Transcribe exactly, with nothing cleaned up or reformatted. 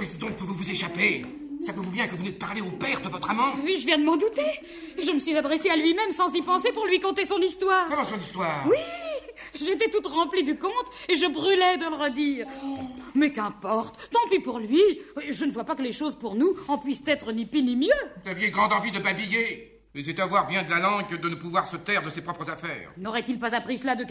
Qu'est-ce donc que vous vous échappez? Savez-vous bien que vous venez de parler au père de votre amant? Oui, je viens de m'en douter. Je me suis adressée à lui-même sans y penser pour lui conter son histoire. Comment son histoire? Oui, j'étais toute remplie du conte et je brûlais de le redire. Mais qu'importe, tant pis pour lui. Je ne vois pas que les choses pour nous en puissent être ni pis ni mieux. Vous aviez grande envie de babiller. Mais c'est avoir bien de la langue que de ne pouvoir se taire de ses propres affaires. N'aurait-il pas appris cela de